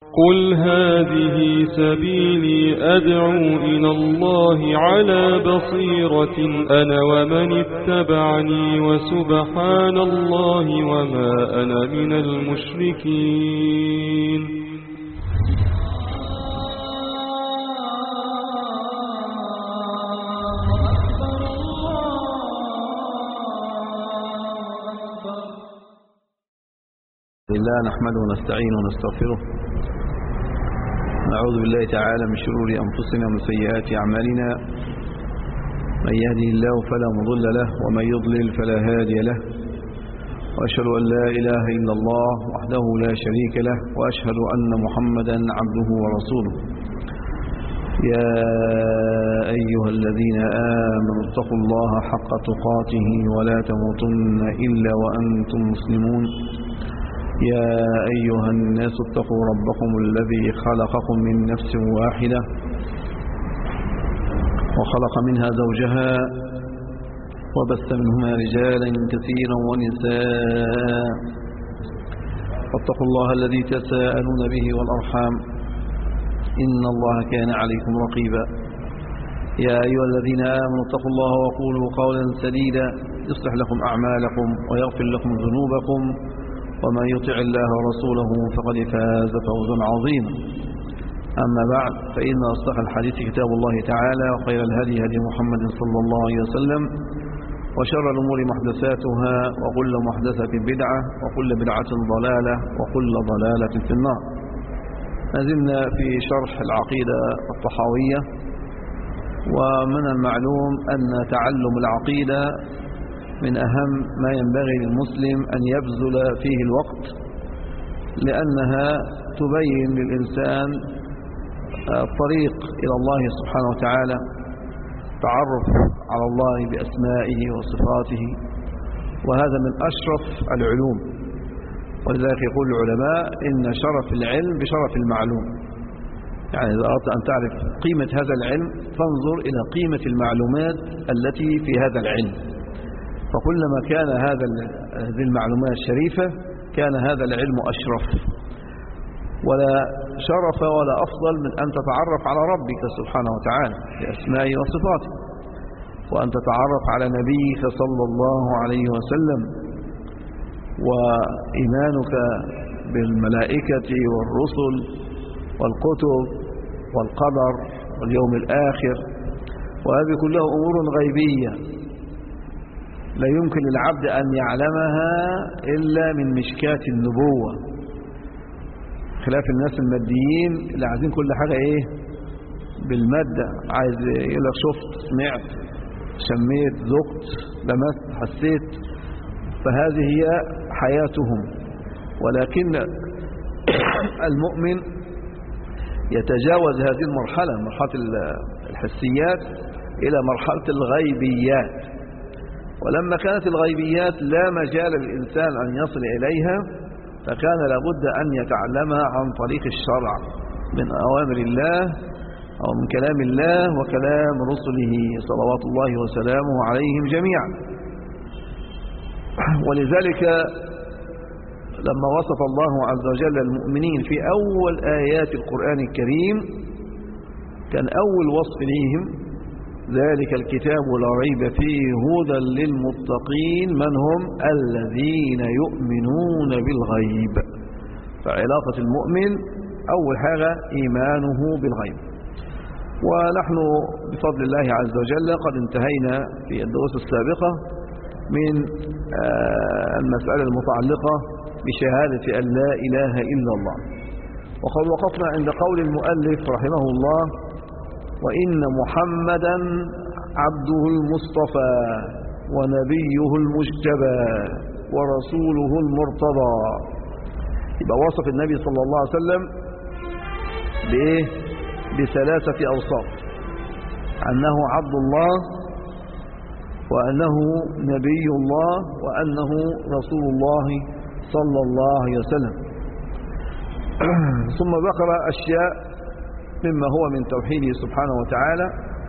قل هذه سبيلي أدعو إلى الله على بصيرة أنا ومن اتبعني وسبحان الله وما أنا من المشركين. لله نحمده ونستعينه ونستغفره، نعوذ بالله تعالى من شرور أنفسنا ومن سيئات أعمالنا، من يهده الله فلا مضل له ومن يضلل فلا هادي له، وأشهد أن لا إله إلا الله وحده لا شريك له، وأشهد أن محمدا عبده ورسوله. يا أيها الذين آمنوا اتقوا الله حق تقاته ولا تموتن إلا وأنتم مسلمون. يا أيها الناس اتقوا ربكم الذي خلقكم من نفس واحدة وخلق منها زوجها وبث منهما رجالا كثيرا ونساء، واتقوا الله الذي تساءلون به والأرحام إن الله كان عليكم رقيبا. يا أيها الذين آمنوا اتقوا الله وقولوا قولا سديدا يصلح لكم أعمالكم ويغفر لكم ذنوبكم، ومن يطع الله ورسوله فقد فاز فوزا عظيما. أما بعد، فإن أصدق الحديث كتاب الله تعالى، وخير الهدي هدي محمد صلى الله عليه وسلم، وشر الأمور محدثاتها، وكل محدثة بدعة، وكل بدعة ضلالة، وكل ضلالة في النار. نزلنا في شرح العقيدة الطحاوية، ومن المعلوم أن تعلم العقيدة من أهم ما ينبغي للمسلم أن يبذل فيه الوقت، لأنها تبين للإنسان الطريق إلى الله سبحانه وتعالى، تعرف على الله بأسمائه وصفاته، وهذا من أشرف العلوم. ولذلك يقول العلماء إن شرف العلم بشرف المعلوم، يعني إذا أردت أن تعرف قيمة هذا العلم فانظر إلى قيمة المعلومات التي في هذا العلم، فكلما كان هذه المعلومات شريفة كان هذا العلم أشرف. ولا شرف ولا أفضل من أن تتعرف على ربك سبحانه وتعالى بأسمائه وصفاته، وأن تتعرف على نبيك صلى الله عليه وسلم، وإيمانك بالملائكة والرسل والكتب والقدر واليوم الآخر، وهذه كلها أمور غيبية لا يمكن للعبد أن يعلمها إلا من مشكاة النبوة، خلاف الناس الماديين اللي عايزين كل حاجة إيه بالمادة، عايز يقول لك شفت، سمعت، شميت، ذقت، لمست، حسيت، فهذه هي حياتهم. ولكن المؤمن يتجاوز هذه المرحلة، مرحلة الحسيات، إلى مرحلة الغيبيات. ولما كانت الغيبيات لا مجال للإنسان أن يصل إليها، فكان لابد أن يتعلمها عن طريق الشرع من أوامر الله أو من كلام الله وكلام رسله صلوات الله وسلامه عليهم جميعا. ولذلك لما وصف الله عز وجل المؤمنين في أول آيات القرآن الكريم، كان أول وصف لهم ذلك الكتاب لا ريب فيه هدى للمتقين من هم الذين يؤمنون بالغيب. فعلاقة المؤمن أول حاجة إيمانه بالغيب. ونحن بفضل الله عز وجل قد انتهينا في الدروس السابقة من المسألة المتعلقة بشهادة أن لا إله إلا الله، وقد وقفنا عند قول المؤلف رحمه الله: وإن محمدا عبده المصطفى ونبيه المجتبى ورسوله المرتضى. يبقى وصف النبي صلى الله عليه وسلم بإيه؟ بثلاثة أوصاف: أنه عبد الله، وأنه نبي الله، وأنه رسول الله صلى الله عليه وسلم. ثم ذكر أشياء مما هو من توحيده سبحانه وتعالى.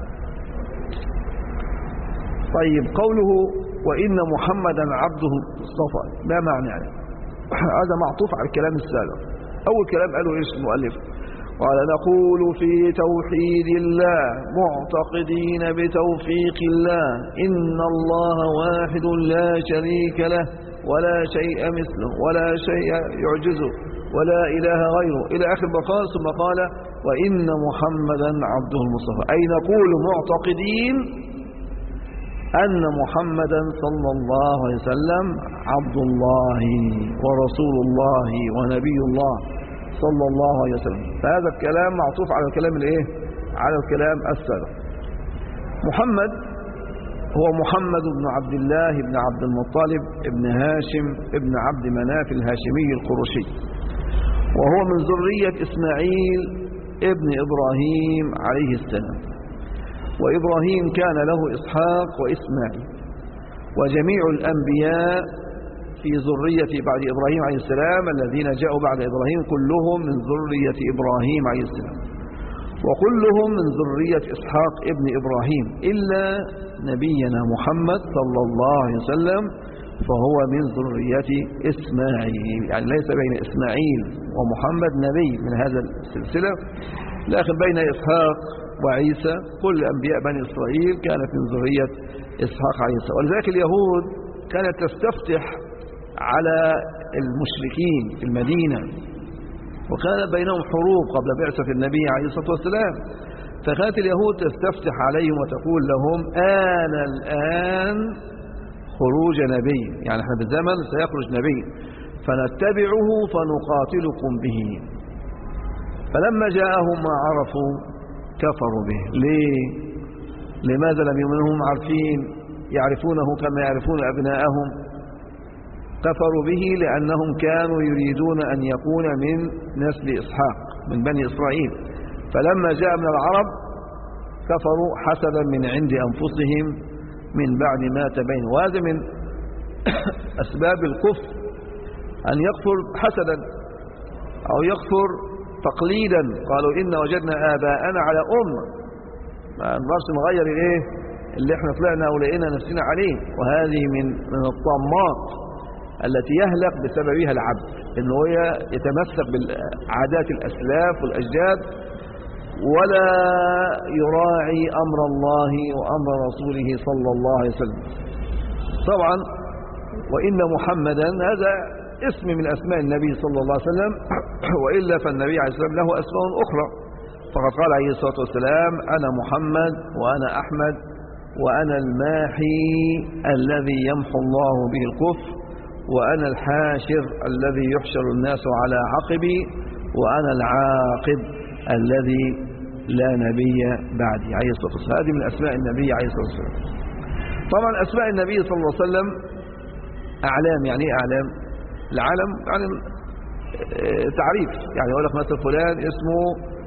طيب، قوله وإن محمدا عبده المصطفى ما معنى؟ هذا معطوف على الكلام السابق. أول كلام قاله إيش المؤلف؟ قال نقول في توحيد الله معتقدين بتوفيق الله إن الله واحد لا شريك له ولا شيء مثله ولا شيء يعجزه ولا إله غيره إلى آخر مقال. ثم قال وإن محمدا عبده المصطفى، أي نقول معتقدين أن محمدا صلى الله عليه وسلم عبد الله ورسول الله ونبي الله صلى الله عليه وسلم. فهذا الكلام معطوف على الكلام الايه؟ على الكلام السابق. محمد هو محمد بن عبد الله بن عبد المطلب ابن هاشم ابن عبد مناف الهاشمي القرشي، وهو من ذرية إسماعيل ابن إبراهيم عليه السلام. وإبراهيم كان له إسحاق وإسماعيل، وجميع الأنبياء في ذرية بعد إبراهيم عليه السلام الذين جاءوا بعد إبراهيم كلهم من ذرية إبراهيم عليه السلام، وكلهم من ذرية إسحاق ابن إبراهيم إلا نبينا محمد صلى الله عليه وسلم فهو من ذرية إسماعيل، يعني ليس بين إسماعيل ومحمد نبي من هذا السلسلة، لكن بين إسحاق وعيسى كل أنبياء بني إسرائيل كانت من ذرية إسحاق عليه السلام. ولذلك اليهود كانت تستفتح على المشركين في المدينة، وكان بينهم حروب قبل بعثة النبي عليه الصلاة والسلام، فكانت اليهود تستفتح عليهم وتقول لهم آن الآن خروج نبي، يعني احنا بالزمن سيخرج نبي فنتبعه فنقاتلكم به. فلما جاءهم ما عرفوا كفروا به. ليه؟ لماذا لم يؤمنوا؟ هم عارفين يعرفونه كما يعرفون أبناءهم. كفروا به لأنهم كانوا يريدون أن يكون من نسل إسحاق من بني إسرائيل، فلما جاء من العرب كفروا حسدا من عند أنفسهم من بعد ما تبين. وهذا من أسباب الكفر أن يكفر حسدا أو يكفر تقليدا. قالوا إن وجدنا آباءنا على أمة، ما نقدرش نغير الايه اللي احنا طلعنا ولقينا نفسنا عليه. وهذه من الطامات التي يهلك بسببها العبد، انه هو يتمسك بالعادات الأسلاف والأجداد ولا يراعي أمر الله وأمر رسوله صلى الله عليه وسلم. طبعا وإن محمدا هذا اسم من أسماء النبي صلى الله عليه وسلم، وإلا فالنبي عليه الصلاة والسلام له أسماء أخرى، فقد قال عليه الصلاة والسلام أنا محمد وأنا أحمد وأنا الماحي الذي يمحو الله به الكفر وأنا الحاشر الذي يحشر الناس على عقبي وأنا العاقب الذي لا نبي بعدي عليه الصلاة والسلام. هذه من أسماء النبي عليه الصلاة والسلام. طبعا أسماء النبي صلى الله عليه وسلم أعلام. يعني إيه أعلام؟ العالم يعني تعريف، يعني يقول لك مثلا فلان اسمه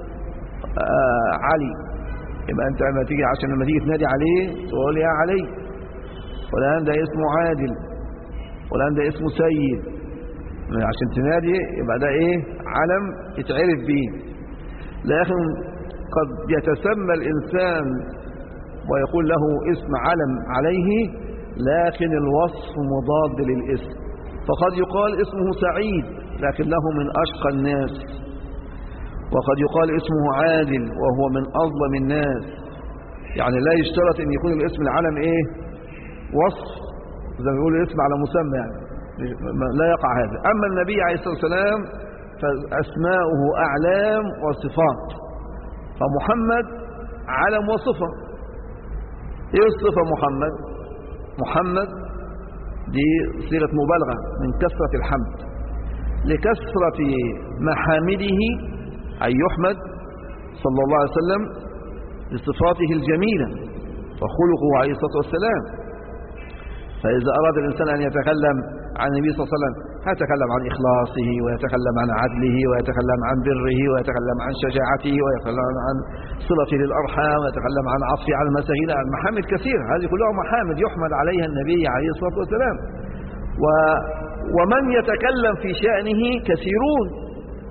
علي، يبقى أنت لما تيجي عشان لما تيجي تنادي عليه تقول يا علي. فلان ده اسمه عادل، فلان ده اسمه سيد، عشان تنادي يبقى ده ايه؟ علم يتعرف به. لكن قد يتسمى الإنسان ويقول له اسم علم عليه، لكن الوصف مضاد للاسم، فقد يقال اسمه سعيد لكنه من أشقى الناس، وقد يقال اسمه عادل وهو من أظلم الناس. يعني لا يشترط ان يكون الاسم العلم ايه؟ وصف زي ما يقول الاسم على مسمى، يعني لا يقع هذا. أما النبي عليه الصلاة والسلام فأسماؤه أعلام وصفات، فمحمد علم وصفة. ايه الصفة محمد؟ محمد دي صيغة مبالغة من كثرة الحمد، لكثرة محامده أن يحمد صلى الله عليه وسلم لصفاته الجميلة وخلقه عليه الصلاة والسلام. فإذا أراد الإنسان أن يتكلم عن النبي صلى الله عليه وسلم يتكلم عن إخلاصه ويتكلم عن عدله ويتكلم عن بره ويتكلم عن شجاعته ويتكلم عن صلته للأرحام ويتكلم عن عطفه على المساكين. المحامد كثيرة، هذه كلها محامد يحمد عليها النبي عليه الصلاة والسلام. ومن يتكلم في شأنه كثيرون،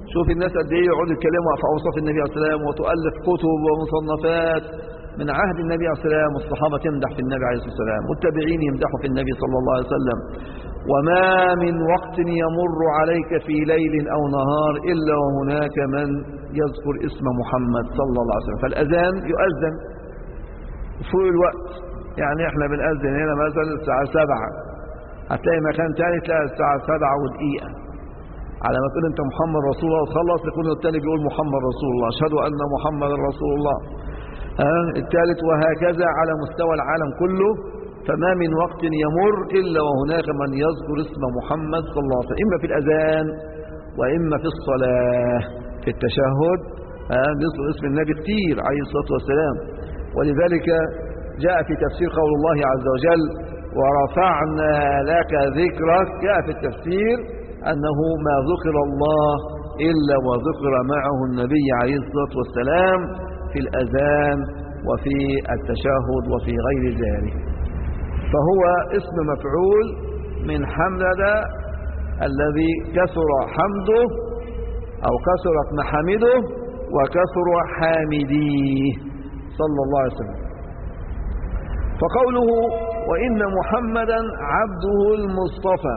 شوف الناس قد ايه يقعدوا يتكلموا في اوصاف النبي عليه الصلاه والسلام، وتؤلف كتب ومصنفات من عهد النبي عليه الصلاه والسلام، والصحابه تمدح في النبي عليه الصلاه والسلام، والتابعين يمدحوا في النبي صلى الله عليه وسلم. وما من وقت يمر عليك في ليل او نهار الا وهناك من يذكر اسم محمد صلى الله عليه وسلم. فالاذان يؤذن فوق الوقت، يعني احنا بنأذن هنا مثلا الساعه 7، هتلاقي مكان تاني تلاقي الساعه 7 ودقيقه، على ما تقول انت محمد رسول الله وتخلص يكون الثاني بيقول محمد رسول الله، اشهد ان محمد رسول الله. الثالث وهكذا على مستوى العالم كله. فما من وقت يمر الا وهناك من يذكر اسم محمد صلى الله عليه وسلم، اما في الاذان واما في الصلاه. في التشهد نذكر اسم النبي كتير عليه الصلاه والسلام. ولذلك جاء في تفسير قول الله عز وجل ورفعنا لك ذكرك، جاء في التفسير أنه ما ذكر الله إلا وذكر معه النبي عليه الصلاة والسلام في الأذان وفي التشهد وفي غير ذلك. فهو اسم مفعول من حمد الذي كثر حمده أو كثرت محامده وكثر حامديه صلى الله عليه وسلم. فقوله وإن محمدا عبده المصطفى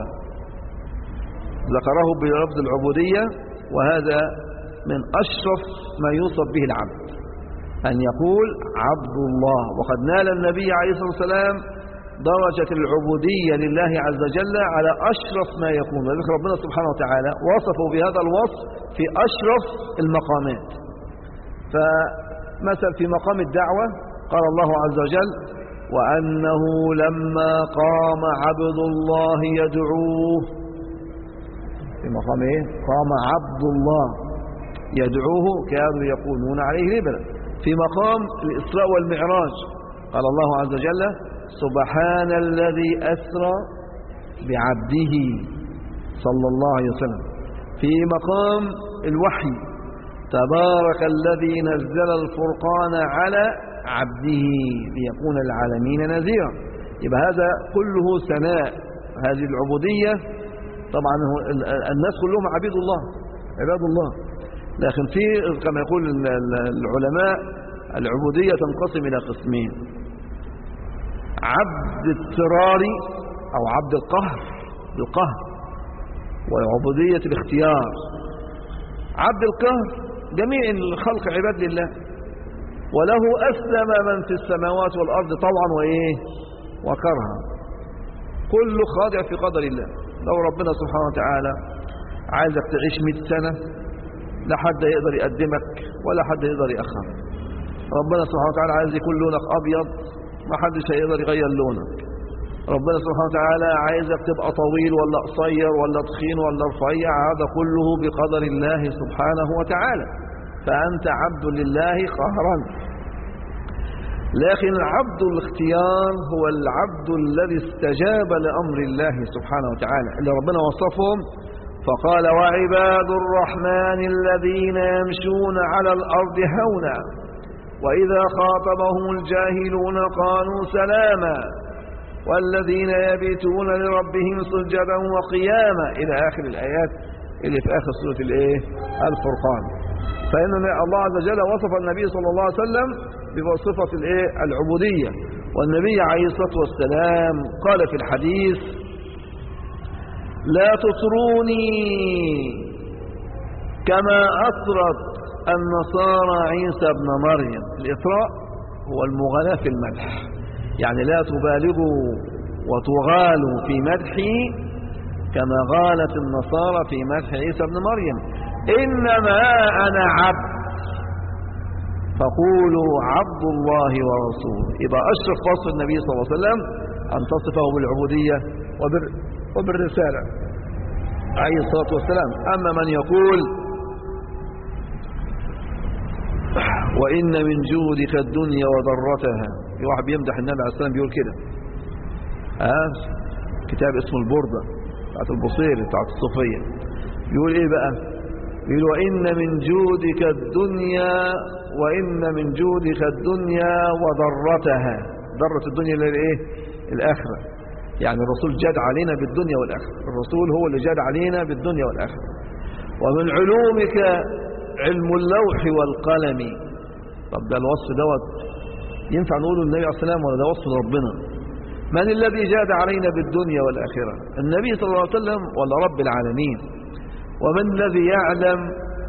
ذكره بلفظ العبودية، وهذا من أشرف ما يوصف به العبد، أن يقول عبد الله. وقد نال النبي عليه الصلاة والسلام درجة العبودية لله عز وجل على أشرف ما يكون، ولذلك ربنا سبحانه وتعالى وصفه بهذا الوصف في أشرف المقامات. فمثل في مقام الدعوة قال الله عز وجل وأنه لما قام عبد الله يدعوه، في مقام ايه؟ قام عبد الله يدعوه كانوا يكونون عليه لبدا. في مقام الإسراء والمعراج قال الله عز وجل سبحان الذي أسرى بعبده صلى الله عليه وسلم. في مقام الوحي تبارك الذي نزل الفرقان على عبده ليكون العالمين نذيرا. يبقى هذا كله ثناء هذه العبودية. طبعا الناس كلهم عبيد الله عباد الله، لكن في كما يقول العلماء العبودية تنقسم إلى قسمين: عبد اضطرار أو عبد القهر بالقهر، وعبودية الاختيار. عبد القهر جميع الخلق عباد لله، وله أسلم من في السماوات والأرض طوعا وإيه وكرها، كل خاضع في قدر الله. لو ربنا سبحانه وتعالى عايزك تعيش 100 سنة لا حد يقدر يقدمك ولا حد يقدر يأخرك. ربنا سبحانه وتعالى عايز يكون لونك أبيض ما حدش هيقدر يغير لونك. ربنا سبحانه وتعالى عايزك تبقى طويل ولا قصير ولا تخين ولا رفيع، هذا كله بقدر الله سبحانه وتعالى. فأنت عبد لله قهرا. لكن عبد الاختيار هو العبد الذي استجاب لأمر الله سبحانه وتعالى اللي ربنا وصفهم فقال وعباد الرحمن الذين يمشون على الأرض هونا وإذا خاطبهم الجاهلون قالوا سلاما والذين يبيتون لربهم سجدا وقياما إلى آخر الآيات اللي في آخر سورة الفرقان. فإن الله عز وجل وصف النبي صلى الله عليه وسلم بوصفة العبودية. والنبي عليه الصلاة والسلام قال في الحديث لا تطروني كما أطرت النصارى عيسى ابن مريم. الإطراء هو المغالاة في المدح، يعني لا تبالغوا وتغالوا في مدحي كما غالت النصارى في مدح عيسى ابن مريم. إنما أنا عبد فقولوا عبد الله ورسوله. يبقى أشرف وصف النبي صلى الله عليه وسلم أن تصفه بالعبودية وبالرسالة عليه الصلاة والسلام. أما من يقول وإن من جودك الدنيا وضرتها، في واحد بيمدح النبي عليه السلام بيقول كده، كتاب اسمه البردة بتاعت البصيري بتاعت الصوفية، بيقول ايه بقى؟ بيقول وإن من جودك الدنيا وإن من جودك الدنيا وضرتها. ضرة الدنيا اللي ايه؟ الآخرة. يعني الرسول جاد علينا بالدنيا والآخرة، الرسول هو اللي جاد علينا بالدنيا والآخرة. ومن علومك علم اللوح والقلم. طب ده الوصف دوت ينفع نقوله النبي عليه السلام ولا ده وصف ربنا؟ من الذي جاد علينا بالدنيا والآخرة؟ النبي صلى الله عليه وسلم ولا رب العالمين؟ ومن الذي يعلم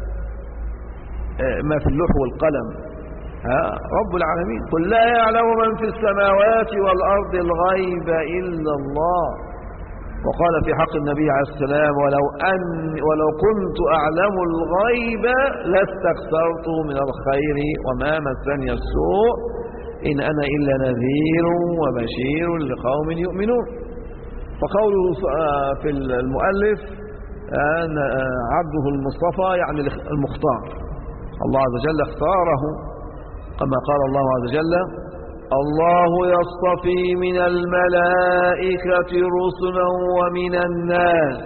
ما في اللوح والقلم؟ رب العالمين. قل لا يعلم من في السماوات والأرض الغيب إلا الله. وقال في حق النبي عليه السلام ولو كنت أعلم الغيب لاستكثرت من الخير وما مسني السوء إن أنا إلا نذير وبشير لقوم يؤمنون. فقوله في المؤلف عبده المصطفى يعني المختار. الله عز وجل اختاره كما قال الله عز وجل الله يصطفي من الملائكة رسلا ومن الناس.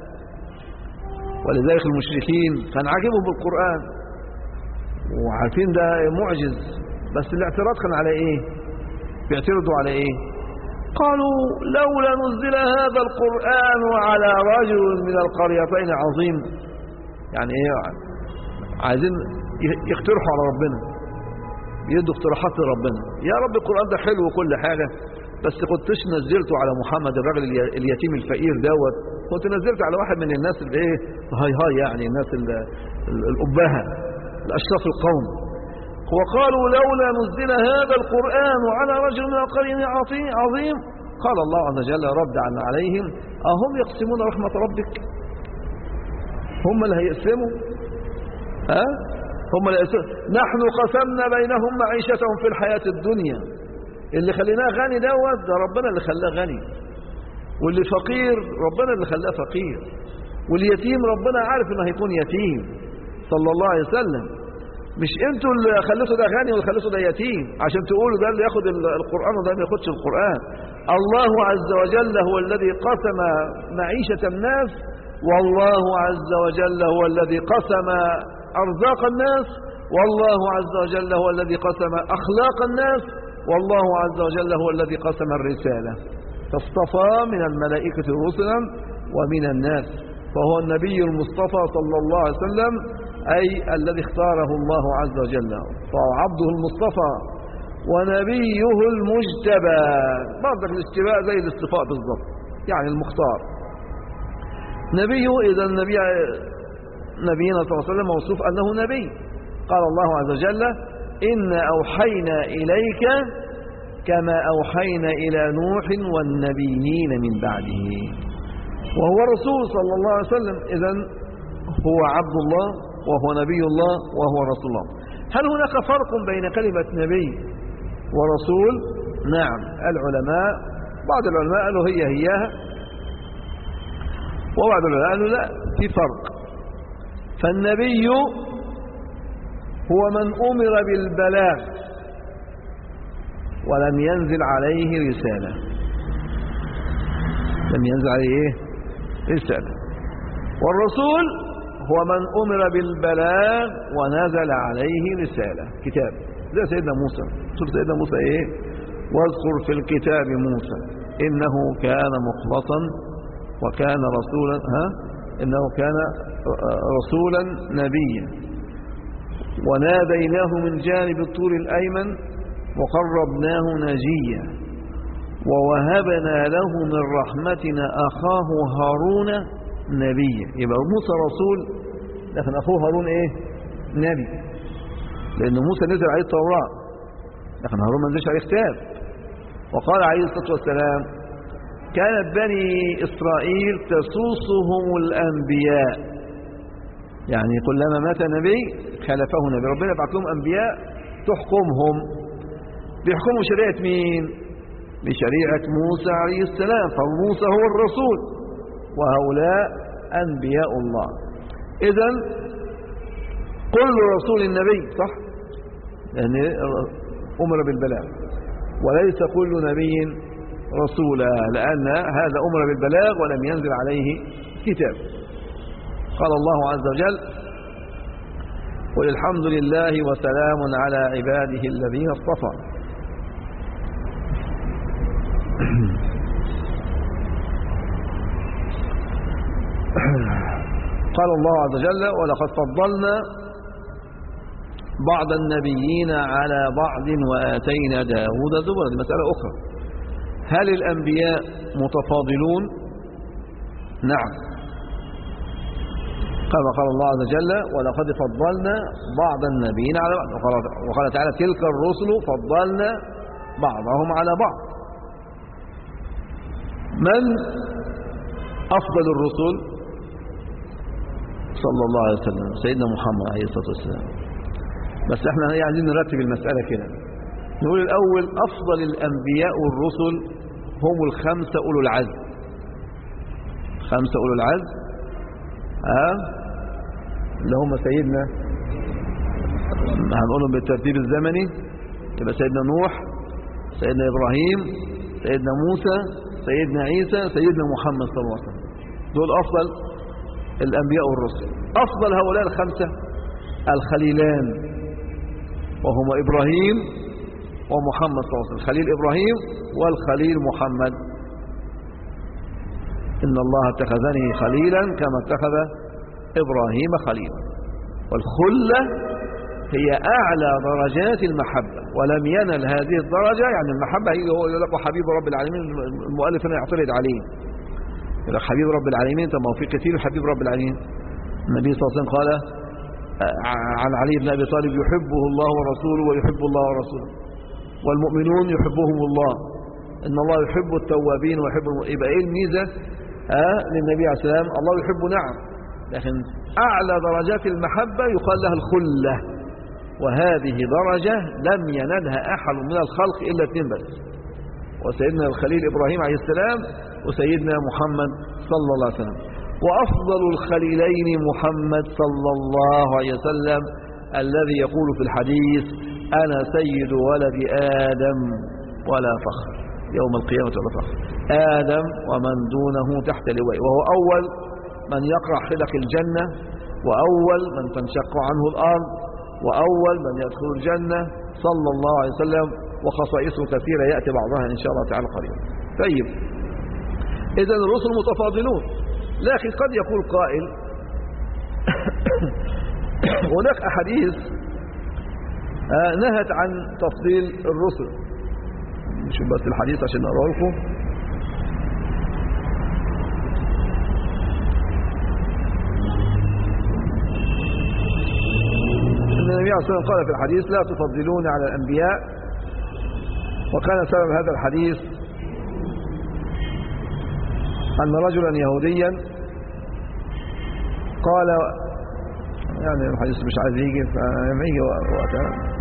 ولذلك المشركين كان عاجبهم بالقرآن وعارفين ده معجز، بس الاعتراض كان على ايه؟ بيعترضوا على ايه؟ قالوا لولا نزل هذا القرآن على رجل من القريتين عظيم. يعني ايه؟ عايزين يقترحوا على ربنا، يدوا اقتراحات لربنا. يا رب القرآن ده حلو وكل حاجة، بس كنتش نزلته على محمد الراجل اليتيم الفقير دوت، كنت نزلت على واحد من الناس اللي ايه هاي يعني الناس الأبهة الأشراف القوم. وقالوا لولا نزل هذا القرآن على رجل من القرية عظيم. قال الله عز وجل رد عليهم أهم يقسمون رحمة ربك؟ هم اللي هيقسموا؟ هم اللي هيقسموا. نحن قسمنا بينهم معيشتهم في الحياة الدنيا. اللي خليناه غني دوت ده ربنا اللي خلاه غني، واللي فقير ربنا اللي خلاه فقير، واليتيم ربنا عارف انه هيكون يتيم صلى الله عليه وسلم. مش انتوا اللي خليتوا ده غني واللي خليتوا ده يتيم عشان تقولوا ده اللي ياخد القرآن وده ما ياخدش القرآن. الله عز وجل هو الذي قسم معيشة الناس، والله عز وجل هو الذي قسم أرزاق الناس، والله عز وجل هو الذي قسم أخلاق الناس، والله عز وجل هو الذي قسم الرسالة. فاصطفى من الملائكة رسلا ومن الناس، فهو النبي المصطفى صلى الله عليه وسلم، أي الذي اختاره الله عز وجل، فهو عبده المصطفى ونبيه المجتبى. برضك الاجتباء زي الاصطفاء بالضبط، يعني المختار. نبيه، إذا نبينا صلى الله عليه وسلم موصوف أنه نبي. قال الله عز وجل إنا أوحينا إليك كما أوحينا إلى نوح والنبيين من بعده. وهو رسول صلى الله عليه وسلم، إذن هو عبد الله وهو نبي الله وهو رسول الله. هل هناك فرق بين كلمة نبي ورسول؟ نعم، العلماء بعض العلماء قالوا هيها، وبعض العلماء قالوا لا، في فرق. فالنبي هو من أمر بالبلاغ ولم ينزل عليه رسالة. لم ينزل عليه ايه؟ رسالة. والرسول هو من أمر بالبلاغ ونزل عليه رسالة، كتاب، زي سيدنا موسى. شوف سيدنا موسى ايه؟ واذكر في الكتاب موسى إنه كان مخلصا وكان رسولا إنه كان رسولا نبيا وناديناه من جانب الطور الأيمن وقربناه نجيا ووهبنا له من رحمتنا أخاه هارون نبيا. يبقى موسى رسول، لكن أخوه هارون إيه؟ نبي، لأن موسى نزل عليه التوراة لكن هارون ما نزلش عليه كتاب. وقال عليه الصلاة والسلام كانت بني إسرائيل تسوسهم الأنبياء، يعني كلما مات نبي خلفه نبي، ربنا يبعث لهم أنبياء تحكمهم. بيحكموا شريعة مين؟ بشريعة موسى عليه السلام، فموسى هو الرسول وهؤلاء أنبياء الله. إذن كل رسول النبي، صح؟ يعني أمر بالبلاغ، وليس كل نبي رسولا، لأن هذا أمر بالبلاغ ولم ينزل عليه كتاب. قال الله عز وجل قل الحمد لله وسلام على عباده الذين اصطفى. قال الله عز وجل ولقد فضلنا بعض النبيين على بعض وآتينا داود زبرا. دي مسألة أخرى. هل الأنبياء متفاضلون؟ نعم. قال الله عز وجل ولقد فضلنا بعض النبيين على بعض، وقال تعالى تلك الرسل فضلنا بعضهم على بعض. من أفضل الرسل؟ صلى الله عليه وسلم، سيدنا محمد عليه الصلاة والسلام. بس احنا عايزين نرتب المسألة كده. نقول الأول أفضل الأنبياء والرسل هم الخمسة أولو العزم. خمسة أولو العزم اللي هم سيدنا، هنقولهم بالترتيب الزمني، يبقى سيدنا نوح، سيدنا إبراهيم، سيدنا موسى، سيدنا عيسى، سيدنا محمد صلى الله عليه وسلم. دول أفضل الأنبياء والرسل. أفضل هؤلاء الخمسة الخليلان، وهما إبراهيم ومحمد صلى الله عليه وسلم. خليل إبراهيم والخليل محمد. إن الله اتخذني خليلا كما اتخذ إبراهيم خليلا. والخلة هي أعلى درجات المحبة، ولم ينل هذه الدرجة، يعني المحبة هي هو يقول لك حبيب رب العالمين. المؤلف هنا يعترض عليه، يقول لك حبيب رب العالمين. طب ما هو في كثير حبيب رب العالمين. النبي صلى الله عليه وسلم قال عن علي بن أبي طالب يحبه الله ورسوله ويحب الله ورسوله والمؤمنون يحبهم الله، إن الله يحب التوابين ويحب يبقى إيه الميزة للنبي عليه السلام؟ الله يحب، نعم، لكن أعلى درجات المحبة يقال لها الخلة، وهذه درجة لم ينلها أحد من الخلق إلا اثنين بس، وسيدنا الخليل إبراهيم عليه السلام وسيدنا محمد صلى الله عليه وسلم. وأفضل الخليلين محمد صلى الله عليه وسلم الذي يقول في الحديث أنا سيد ولد آدم ولا فخر، يوم القيامة ولا فخر. آدم ومن دونه تحت لواء، وهو أول من يقرع خلق الجنة، وأول من تنشق عنه الأرض، وأول من يدخل الجنة صلى الله عليه وسلم. وخصائصه كثيرة يأتي بعضها إن شاء الله تعالى قريبا. طيب، إذن الرسل متفاضلون، لكن قد يقول قائل هناك أحاديث نهت عن تفضيل الرسل. نشوف بس الحديث عشان نقرأه لكم. النبي عليه الصلاة والسلام قال في الحديث لا تفضلون على الأنبياء. وكان سبب هذا الحديث أن رجلا يهوديا قال، يعني الحديث مش عايز يجي فلما يجي وقتها.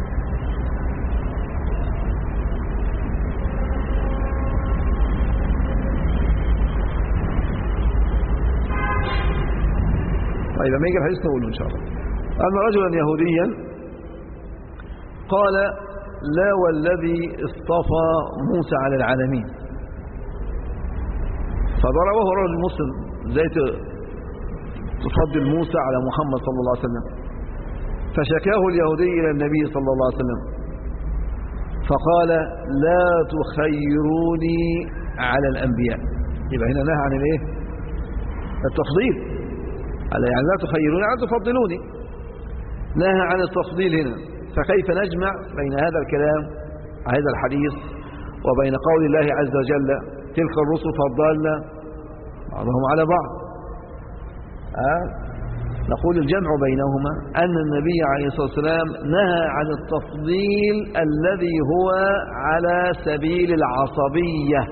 طيب لما يجي الحديث نقوله إن شاء الله. أن رجلا يهوديا قال لا والذي اصطفى موسى على العالمين، فضربه رجل مسلم زي تفضل موسى على محمد صلى الله عليه وسلم، فشكاه اليهودي إلى النبي صلى الله عليه وسلم فقال لا تخيروني على الأنبياء. يبقى هنا نهى عن الايه؟ التفضيل، يعني لا تخيروني، لا تفضلوني، نهى عن التفضيل هنا. فكيف نجمع بين هذا الكلام هذا الحديث وبين قول الله عز وجل تلك الرسل فضلنا بعضهم على بعض؟ نقول الجمع بينهما أن النبي عليه الصلاة والسلام نهى عن التفضيل الذي هو على سبيل العصبية.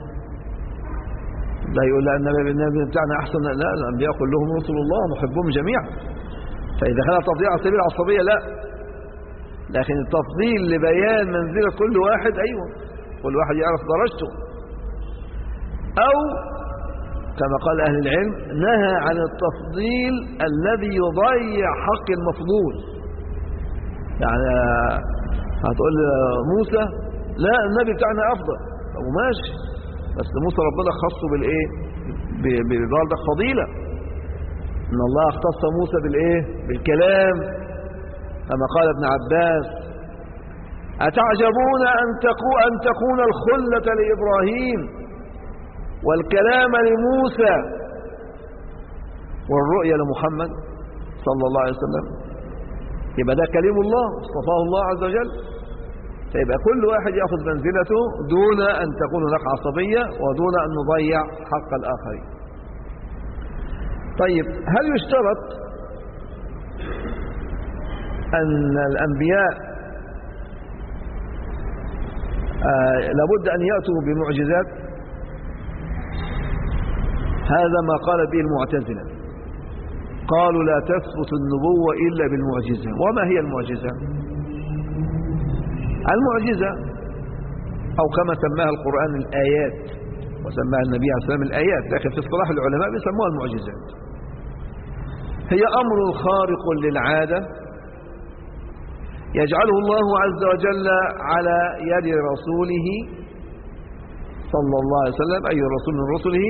لا يقول لا النبي بتاعنا أحسن، لا، الأنبياء كلهم رسل الله نحبهم جميعا. فإذا كان التفضيل على سبيل العصبية لا، لكن التفضيل لبيان منزلة كل واحد، أيوة كل واحد يعرف درجته. أو كما قال أهل العلم نهى عن التفضيل الذي يضيع حق المفضول. يعني هتقول موسى لا النبي بتاعنا أفضل، طب ماشي، بس موسى ربنا خصه بالإيه؟ ببالدك فضيلة. إن الله اختص موسى بالإيه؟ بالكلام، كما قال ابن عباس أتعجبون أن تكون الخلة لإبراهيم والكلام لموسى والرؤية لمحمد صلى الله عليه وسلم، يبقى ده كلام الله اصطفاه الله عز وجل. فيبقى كل واحد يأخذ منزلته دون أن تكون هناك عصبية ودون أن نضيع حق الآخرين. طيب، هل يشترط أن الأنبياء لابد أن يأتوا بمعجزات؟ هذا ما قال به المعتزلة، قالوا لا تثبت النبوة إلا بالمعجزة. وما هي المعجزة؟ المعجزة أو كما سماها القرآن الآيات، وسماها النبي عليه الصلاة والسلام الآيات، لكن في اصطلاح العلماء بيسموها المعجزات. هي أمر خارق للعادة يجعله الله عز وجل على يد رسوله صلى الله عليه وسلم، أي رسول من رسله،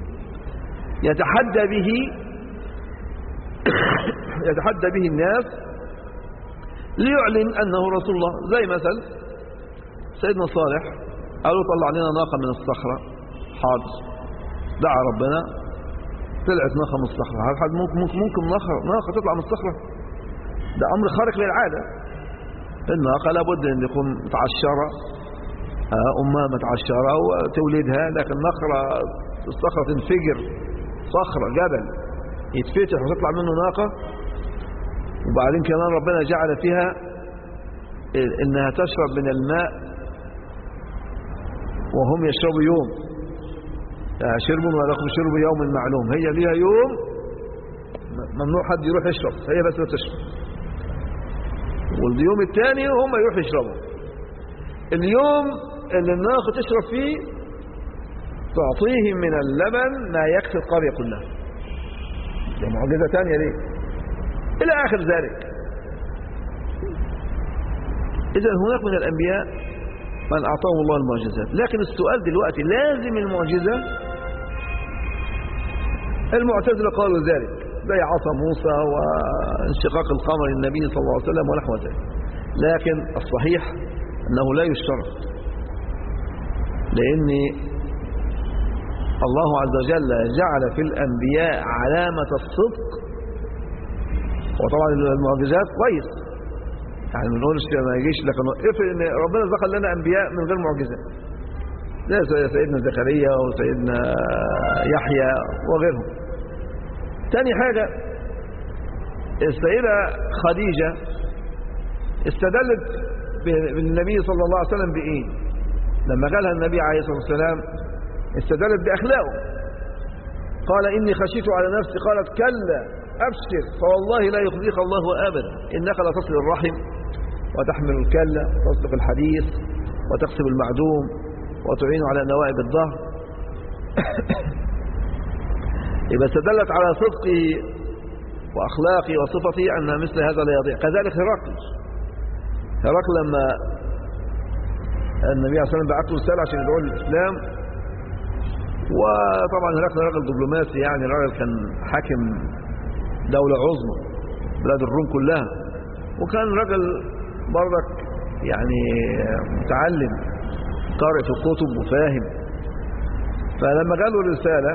يتحدى به الناس ليعلن أنه رسول الله. زي مثل سيدنا صالح قالوا طلع لنا ناقة من الصخرة، حاضر، دعا ربنا طلعت ناقة من الصخرة. هل حد ممكن ناقة تطلع من الصخرة؟ ده أمر خارق للعادة. الناقة لابد أن يكون متعشرة، أمها متعشرة وتولدها، لكن الصخرة تنفجر، صخرة جبل يتفتح وتطلع منه ناقة. وبعدين كمان ربنا جعل فيها إنها تشرب من الماء وهم يشربوا يوم، شرب ولكم شرب يوم معلوم. هي ليها يوم ممنوع حد يروح يشرب، هي بس تشرب، واليوم الثاني هم يروحوا يشربوا. اليوم اللي الناقة تشرب فيه تعطيهم من اللبن ما يكفي القرية كلها. دي معجزة ثانية ليه إلى آخر ذلك. إذن هناك من الأنبياء من أعطاهم الله المعجزات، لكن السؤال دلوقتي لازم المعجزة؟ المعتزلة قالوا ذلك، زي عصا موسى وانشقاق القمر للنبي صلى الله عليه وسلم ونحو ذلك. لكن الصحيح أنه لا يشترط، لأن الله عز وجل جعل في الأنبياء علامة الصدق. وطبعا المعجزات كويس، يعني ما نقولش ما يجيش، لكن افرض ان ربنا ذكر لنا انبياء من غير معجزات، زي سيدنا زكريا وسيدنا يحيى وغيرهم. تاني حاجة، السيدة خديجة استدلت بالنبي صلى الله عليه وسلم بإيه؟ لما قالها النبي عليه الصلاة والسلام استدلت بأخلاقه. قال إني خشيت على نفسي، قالت كلا أبشر فوالله لا يخزيك الله أبدا، إنك لا تصل الرحم وتحمل الكلة وتصدق الحديث وتكسب المعدوم وتعين على نوائب الظهر. إذا استدلت على صدقي وأخلاقي وصفتي أن مثل هذا لا يضيع. كذلك هرقل لما النبي عليه الصلاة والسلام بعث له رسالة عشان يدعو للإسلام، وطبعا هرقل راجل دبلوماسي، يعني راجل كان حاكم دولة عظمى بلاد الروم كلها، وكان راجل برضك يعني متعلم قارئ في الكتب وفاهم. فلما قالوا الرسالة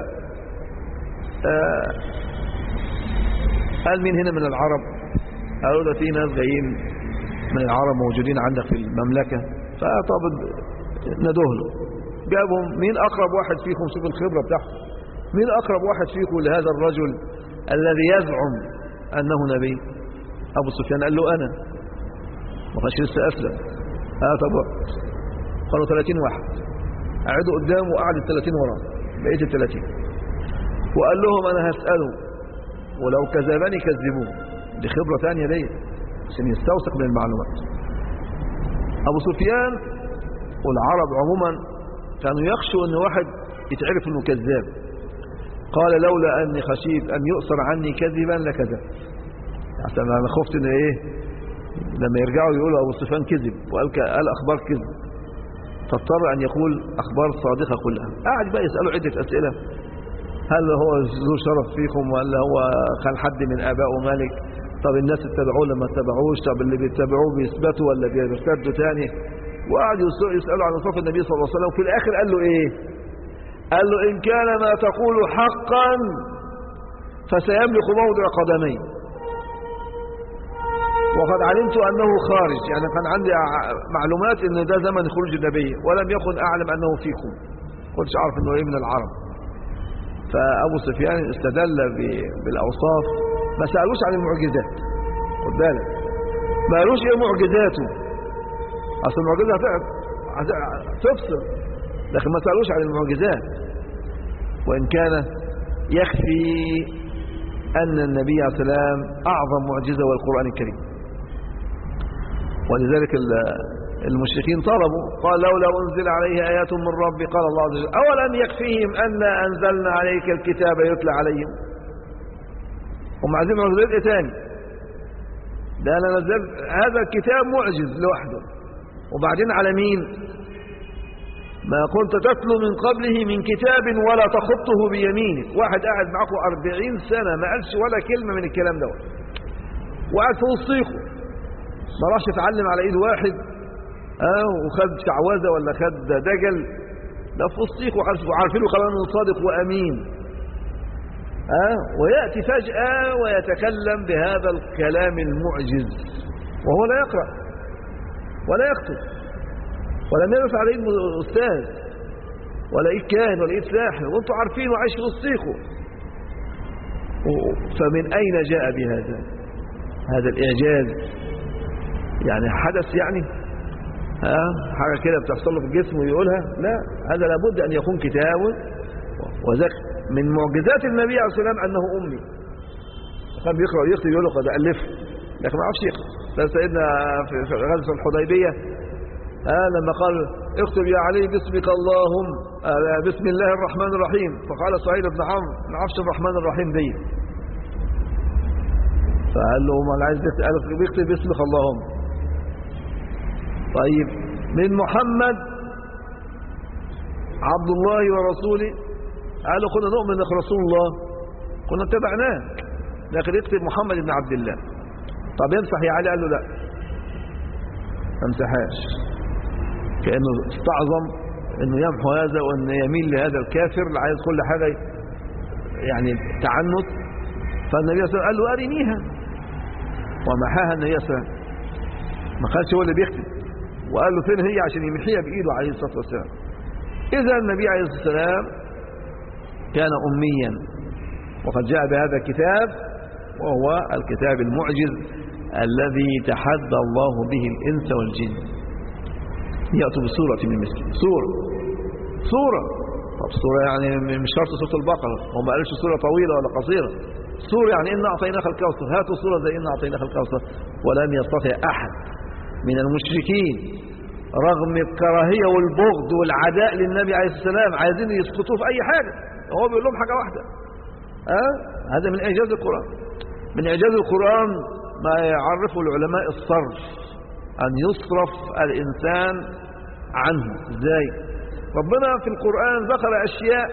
قال مين هنا من العرب؟ قالوا ده في ناس جايين من العرب موجودين عندك في المملكة. فطب ندوه له، جابهم مين أقرب واحد فيكم، شوف الخبرة بتاعته، مين أقرب واحد فيكم لهذا الرجل الذي يزعم أنه نبي؟ أبو سفيان قال له أنا، ما كانش لسه أسلم. طب قالوا 30 واحد، قعدوا قدامه وقعد ال30 وراه، بقيت ال30، وقال لهم أنا هسأله ولو كذبني كذبوه. دي خبرة ثانية ليه عشان يستوثق من المعلومات. أبو سفيان والعرب عموما كانوا يخشوا أن واحد يتعرف أنه كذاب. قال لولا أني خشيت أن يؤثر عني كذبا لكذبت، عشان أنا خفت أن إيه لما يرجعوا يقولوا أبو سفيان كذب وقال أخبار كذب، فاضطر أن يقول أخبار صادقة كلها. قاعد بقى يسألوا عدة أسئلة، هل هو ذو شرف فيكم ولا هو كان حد من آباء مالك؟ طب الناس اتبعوه لما اتبعوش؟ طب اللي بيتبعوه بيثبتوا ولا بيرتدوا تاني؟ وقعدوا يسألوا عن وصف النبي صلى الله عليه وسلم. وفي الآخر قال له إيه؟ قال له إن كان ما تقول حقا فسيملك موضع قدمي، وقد علمت أنه خارج، يعني كان عندي معلومات أن ده زمن خروج النبي، ولم يكن أعلم أنه فيكم، كنتش أعرف أنه إيه من العرب. فأبو سفيان استدل بالأوصاف، ما سألوش عن المعجزات، خد بالك، ما قالوش إيه معجزاته، أصل المعجزة تفصل، لكن ما سألوش عن المعجزات، وإن كان يكفي أن النبي عليه السلام أعظم معجزة والقرآن الكريم. ولذلك المشركين طلبوا، قال لولا أنزل عليه آيات من ربي، قال الله عز وجل أولم يكفيهم أنا أنزلنا عليك الكتاب يتلى عليهم. هم عايزين معجزات إيه تاني؟ ده أنا نزل هذا الكتاب معجز لوحده، وبعدين على مين؟ ما كنت تتلو من قبله من كتاب ولا تخطه بيمينك. واحد قاعد معكم 40 سنة ما قالش ولا كلمة من الكلام ده، وقاعد في وسطيكم، ما راحش يتعلم على ايد واحد وخد شعوذة ولا خد دجل، ده في وسطيكم وعارفينه كمان انه صادق وامين، ويأتي فجأة ويتكلم بهذا الكلام المعجز وهو لا يقرأ ولا يكتب، ولم يدرس عليه أستاذ ولا إيه كاهن ولا إيه ساحر، وانتم عارفين وعايش في وسطيكم. فمن أين جاء بهذا؟ هذا الإعجاز يعني حدث، يعني حاجة كده بتحصل له في الجسم ويقولها؟ لا، هذا لابد أن يكون كتاب. وذلك من معجزات النبي عليه الصلاة والسلام أنه أمي، كان بيقرأ ويكتب، يقول له قد ألفه، لكن ما عرفش يقرأ. فسيدنا في غزوة الحديبية لما قال اكتب يا علي باسمك اللهم بسم الله الرحمن الرحيم، فقال سعيد بن عمرو ما عرفش الرحمن الرحيم دي، فقال له ما عايز يكتب باسمك اللهم. طيب من محمد عبد الله ورسوله، قالوا كنا نؤمن انك رسول الله، كنا اتبعناك، لكن اكتب محمد بن عبد الله. طب يمسح يا علي؟ قال له لا، ما امسحهاش، كأنه استعظم انه يمحو هذا وان يميل لهذا الكافر اللي عايز كل حاجة يعني تعنت. فالنبي صلى الله عليه وسلم قال له أرنيها، ومحاها النبي صلى الله عليه وسلم، ما قالش هو اللي بيكتب، وقال له فين هي عشان يمحيها بإيده عليه الصلاة والسلام. إذا النبي عليه الصلاة والسلام كان أميا، وقد جاء بهذا الكتاب، وهو الكتاب المعجز الذي تحدى الله به الإنس والجن، يأتوا بسورة من مثله. سورة طب سورة يعني مش شرط سورة البقرة، هو ما قالش سورة طويلة ولا قصيرة، سورة يعني إنا أعطيناك الكوثر، هاتوا سورة زي إنا أعطيناك الكوثر. ولم يستطع أحد من المشركين رغم الكراهية والبغض والعداء للنبي عليه الصلاة والسلام، عايزين يسقطوه في أي حاجة، هو بيقول لهم حاجة واحدة. هذا من إعجاز القرآن. من إعجاز القرآن ما يعرفه العلماء الصرف، أن يصرف الإنسان عنه. إزاي؟ ربنا في القرآن ذكر أشياء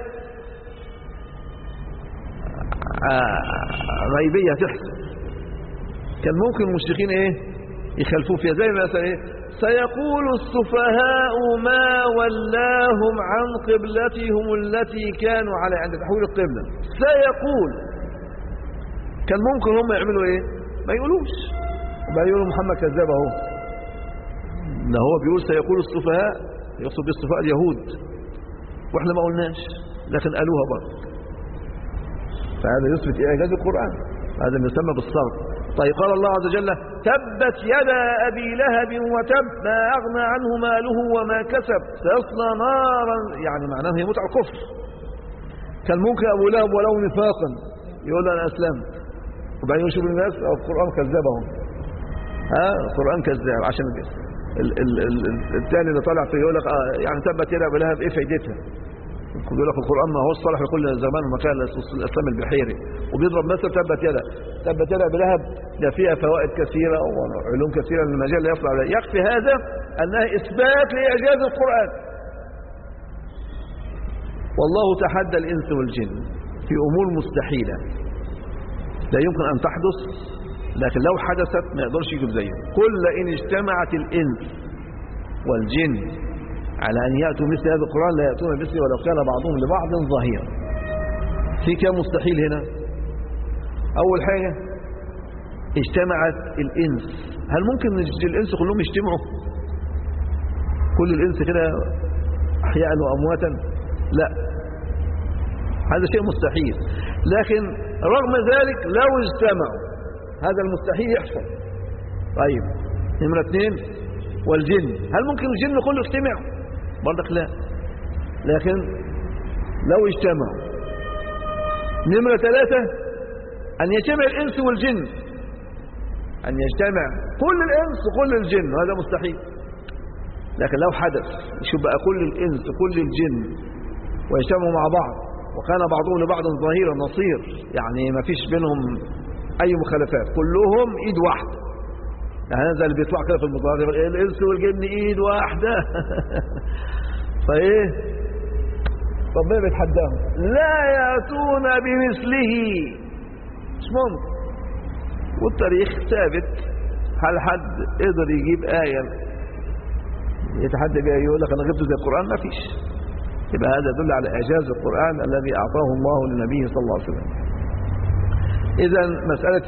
غيبية تحصل، كان ممكن المشركين يخالفوا فيها، زي مثلا سيقول السفهاء ما ولاهم عن قبلتهم التي كانوا على عند تحويل القبلة. سيقول، كان ممكن هم يعملوا ما يقولوش، وبقى يقولوا محمد كذاب اهو، ده هو بيقول سيقول السفهاء، يقصد بالسفهاء اليهود، واحنا ما قلناش لكن قالوها برضه. فهذا يثبت إعجاز القرآن، هذا يسمى بالصرف. طيب قال الله عز وجل تبت يدا أبي لهب وتب ما أغنى عنه ماله وما كسب سيصلى نارا، يعني معناه يموت على الكفر. كان ممكن أبو لهب ولو نفاقا يقول أنا أسلمت، وبعدين يشوف الناس القرآن كذبهم، القرآن كذاب، عشان الثاني اللي طالع فيه يقول لك يعني تبت يدا أبي لهب إيه فايدتها؟ يقول لك القرآن ما هو الصالح لكل زمان ومكان، الإسلام البحيري، وبيضرب مثل تبت يدا بلهب، ده فيها فوائد كثيرة وعلوم كثيرة من المجال لا يصل عليه. يكفي هذا أنها إثبات لإعجاز القرآن. والله تحدى الإنس والجن في أمور مستحيلة لا يمكن أن تحدث، لكن لو حدثت ما يقدرش يجيب زيها. كل إن اجتمعت الإنس والجن على أن يأتوا مثل هذا القرآن لا يأتون مثله ولو كان بعضهم لبعض ظهيرا. في كم مستحيل هنا؟ أول حاجة اجتمعت الإنس. هل ممكن الإنس كلهم يجتمعوا؟ كل الإنس كده أحياء وأمواتا؟ لا، هذا شيء مستحيل. لكن رغم ذلك لو اجتمعوا هذا المستحيل يحصل. طيب نمرة 2 والجن، هل ممكن الجن كله يجتمع؟ برضك لا، لكن لو اجتمعوا. نمرة 3 أن يجتمع الإنس والجن، أن يجتمع كل الإنس وكل الجن، وهذا مستحيل. لكن لو حدث شوف بقى كل الإنس وكل الجن ويجتمعوا مع بعض وكان بعضهم لبعض ظهيرا نصير، يعني ما فيش بينهم أي مخالفات، كلهم إيد واحدة. يعني هذا اللي بيطلع كده في المظاهر الإنس والجن إيد واحدة فإيه ربنا بيتحداهم لا يأتون بمثله، مش ممكن. والتاريخ ثابت، هل حد قدر يجيب آية يتحدى بها يقول لك أنا جبته زي القرآن؟ ما فيش. يبقى هذا يدل على إعجاز القرآن الذي أعطاه الله لنبيه صلى الله عليه وسلم. إذن مسألة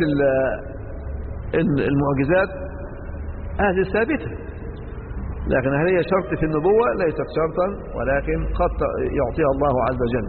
المعجزات هذه ثابتة، لكن هل هي شرط في النبوة؟ ليست شرطا، ولكن قد يعطيها الله عز وجل.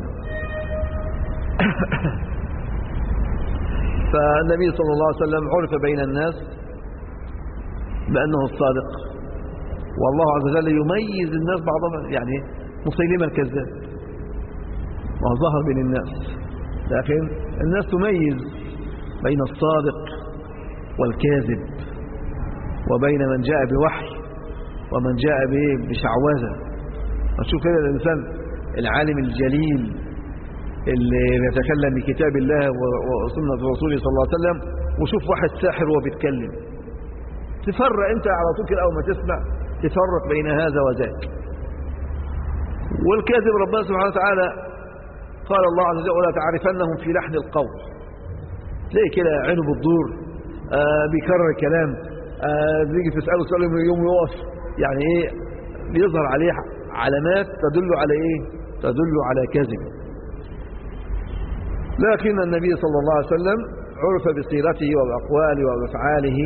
فالنبي صلى الله عليه وسلم عرف بين الناس بأنه الصادق، والله عز وجل يميز الناس بعضهم، يعني مسيلمة الكذاب وظهر بين الناس، لكن الناس تميز بين الصادق والكاذب، وبين من جاء بوحي ومن جاء بشعوذة. نشوف كده الإنسان العالم الجليل اللي يتكلم بكتاب الله وسنة رسوله صلى الله عليه وسلم، وشوف واحد ساحر وهو بيتكلم، تفرق انت على طول كده اول ما تسمع تفرق بين هذا وذاك. والكاذب ربنا سبحانه وتعالى قال الله عز وجل ولا تعرفنهم في لحن القول، تلاقي كده عينه بتدور، بيكرر الكلام، بيجي تسأله سؤال يوم يقف، يعني ايه بيظهر عليه علامات تدل على ايه؟ تدل على كذب. لكن النبي صلى الله عليه وسلم عرف بسيرته وبأقواله وبأفعاله،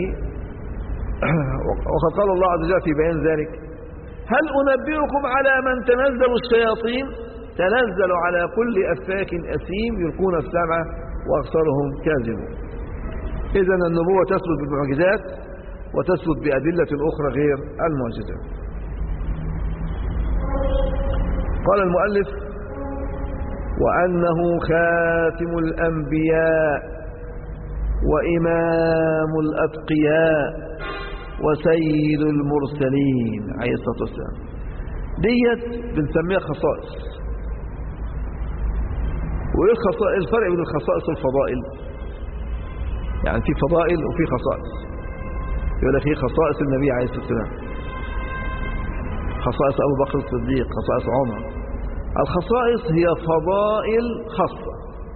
وقد قال الله عز وجل في بيان ذلك هل أنبئكم على من تنزل الشياطين؟ تنزل على كل أفاك أثيم يلقون السمع وأكثرهم كاذبون. إذن النبوة تثبت بالمعجزات وتثبت بأدلة أخرى غير المعجزات. قال المؤلف وأنه خاتم الأنبياء وإمام الأتقياء وسيد المرسلين عليه الصلاة والسلام. ديت بنسميها خصائص. وإيه الفرق بين الخصائص والفضائل؟ يعني في فضائل وفي خصائص. يقول لك هي خصائص النبي عليه الصلاة والسلام، خصائص أبو بكر الصديق، خصائص عمر. الخصائص هي فضائل خاصة،